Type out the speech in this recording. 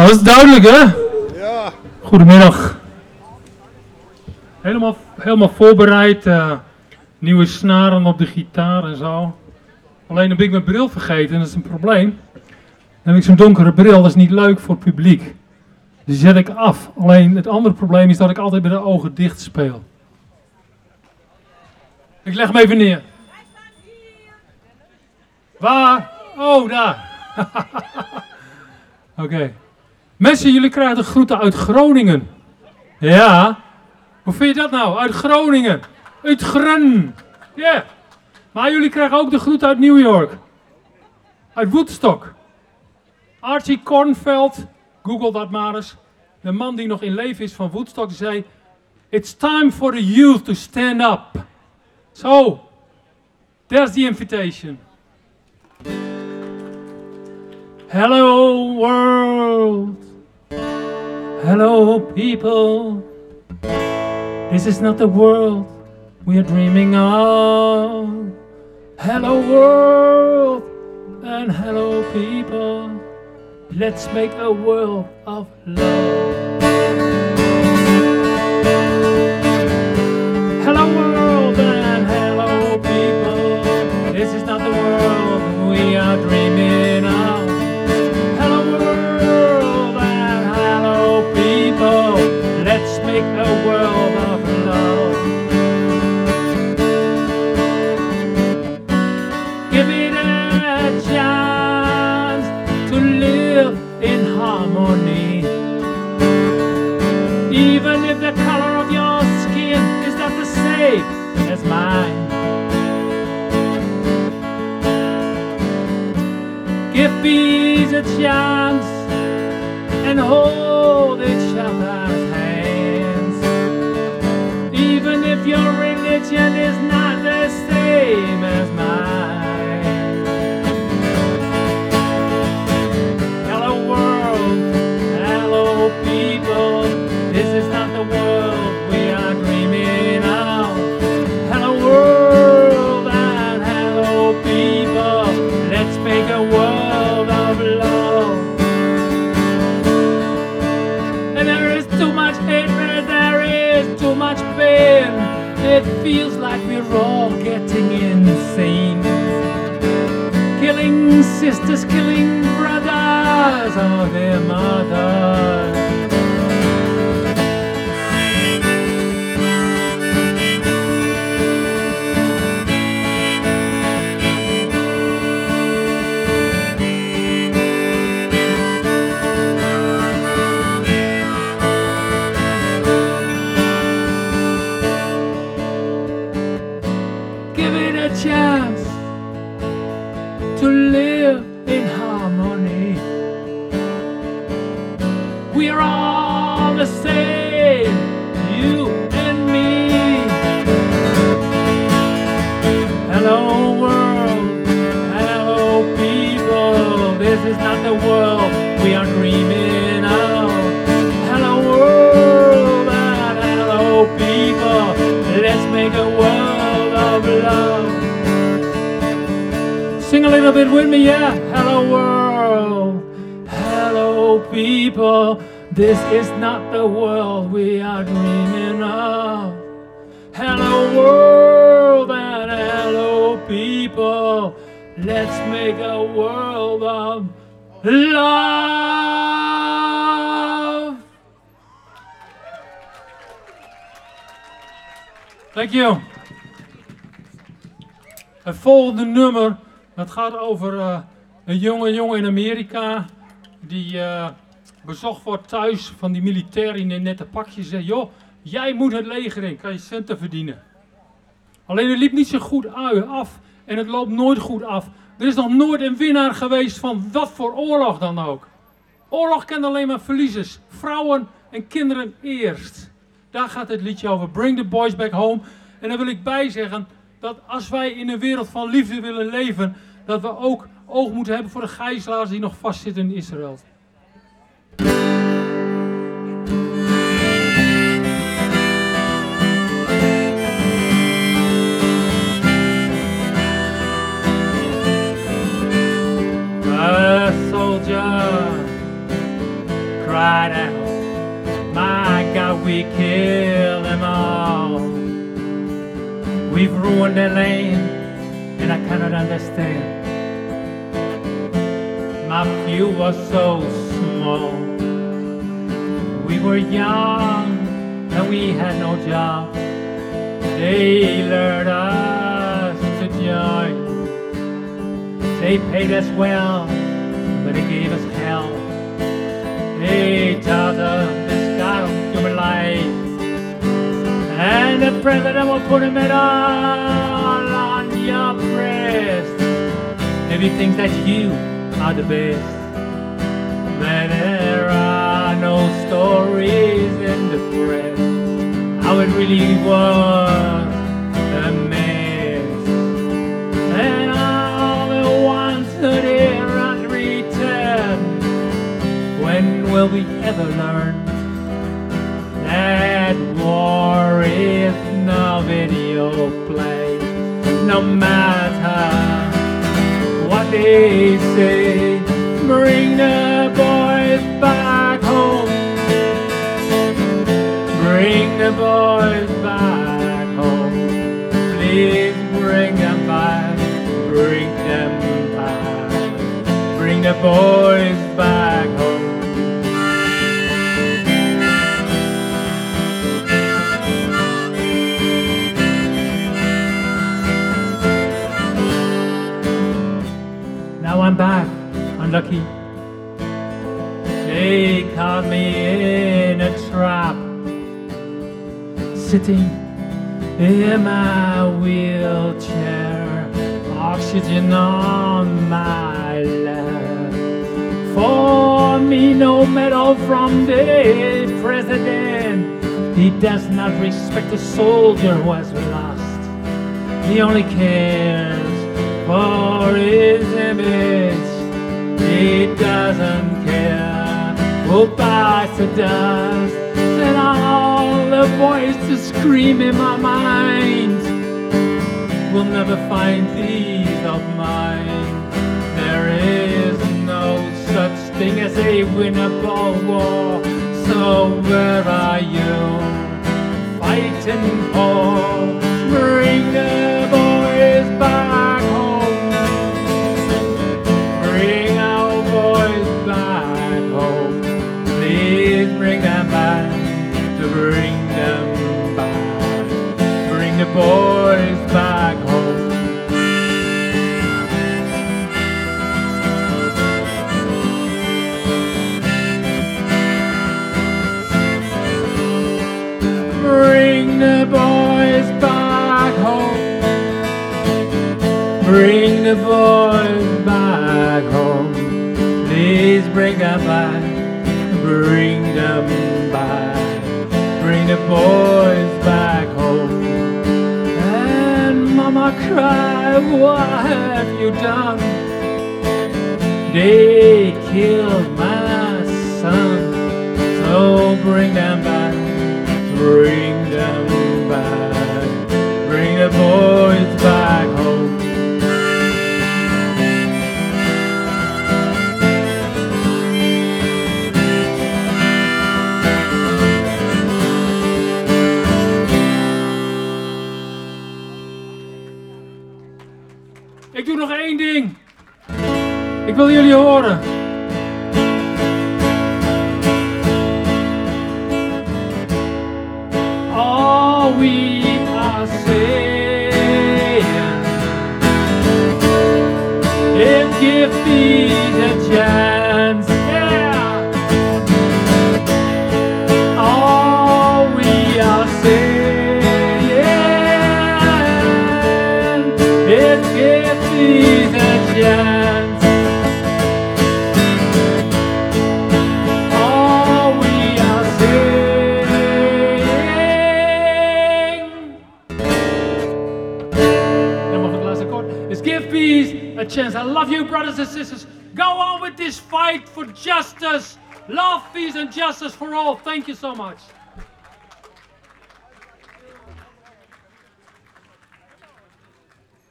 Dat is duidelijk, hè? Ja. Goedemiddag. Helemaal voorbereid. Nieuwe snaren op de gitaar en zo. Alleen heb ik mijn bril vergeten, dat is een probleem. Dan heb ik zo'n donkere bril, dat is niet leuk voor het publiek. Dus die zet ik af. Alleen het andere probleem is dat ik altijd met de ogen dicht speel. Ik leg hem even neer. Waar? Oh, daar. Oké. Mensen, jullie krijgen de groeten uit Groningen. Ja. Hoe vind je dat nou? Uit Groningen. Uit Grun. Ja. Yeah. Maar jullie krijgen ook de groeten uit New York. Uit Woodstock. Archie Kornfeld. Google dat maar eens. De man die nog in leven is van Woodstock zei... It's time for the youth to stand up. So, there's the invitation. Hello world. Hello people. This is not the world we are dreaming of. Hello world and hello people. Let's make a world of love. Hello world and hello people. This is not the world we are dreaming of. Hello world and hello people. Let's make a world of love. Give it a chance to live in harmony. Even if the color of your skin is not the same as mine. Give peace a chance and hold each other's hands. Even if your religion is not the same as mine. Hello world, hello people. This is not the world we are dreaming of. Hello world and hello people. Let's make a world of love. And there is too much hatred, there is too much pain. It feels like we're all getting insane. Killing sisters, killing brothers or their mothers. Chance to live in harmony. We're all the same, you and me. Hello world, hello people. This is not the world we are dreaming of. Hello world and hello people. Let's make a world of love. Sing a little bit with me, yeah. Hello world, hello people. This is not the world we are dreaming of. Hello world and hello people. Let's make a world of love. Thank you. Het volgende nummer. Dat gaat over een jonge in Amerika die bezocht wordt thuis van die militairen in een nette pakjes. Zegt, joh, jij moet het leger in, kan je centen verdienen. Alleen het liep niet zo goed af en het loopt nooit goed af. Er is nog nooit een winnaar geweest van wat voor oorlog dan ook. Oorlog kent alleen maar verliezers, vrouwen en kinderen eerst. Daar gaat het liedje over, Bring the Boys Back Home. En daar wil ik bij zeggen dat als wij in een wereld van liefde willen leven, dat we ook oog moeten hebben voor de gijzelaars die nog vastzitten in Israël. A soldier we kill them all. We've ruined their land, and I cannot understand. My few was so small. We were young, and we had no job. They lured us to join. They paid us well, but they gave us hell. They taught us this God of human life, and the president will put a medal on your breast if he thinks that you are the best. But there are no stories in the press how it really was a mess. And all the ones that here unreturn, when will we ever learn that war is no video play? No matter what they say, bring the boys back home. Bring the boys back home. Please bring them back. Bring them back. Bring the boys back home. Now I'm back, unlucky. They caught me in a trap, sitting in my wheelchair, oxygen on my lap. For me, no medal from the president. He does not respect a soldier who has lost. He only cares for his image. He doesn't care who bites the dust. And all the voices scream in my mind will never find peace of mind. There is no such thing as a winnable war. So where are you fighting for? Bring the boys back home. Bring our boys back home. Please bring them back. To bring them back. Bring the boys back home. Bring the boys back home. Bring the boys back home. Please bring them back. Bring them back. Bring the boys back home. And Mama cried, what have you done? They killed my son. So bring them back. Bring them back. Bring the boys back home. Ik doe nog één ding. Ik wil jullie horen. All we are saying is give me the chance. Yeah. All we are saying is give me the chance. All we are saying. Dan mag het laatste akkoord. Is give peace a chance. I love you, brothers and sisters. Go on with this fight for justice. Love, peace, and justice for all. Thank you so much.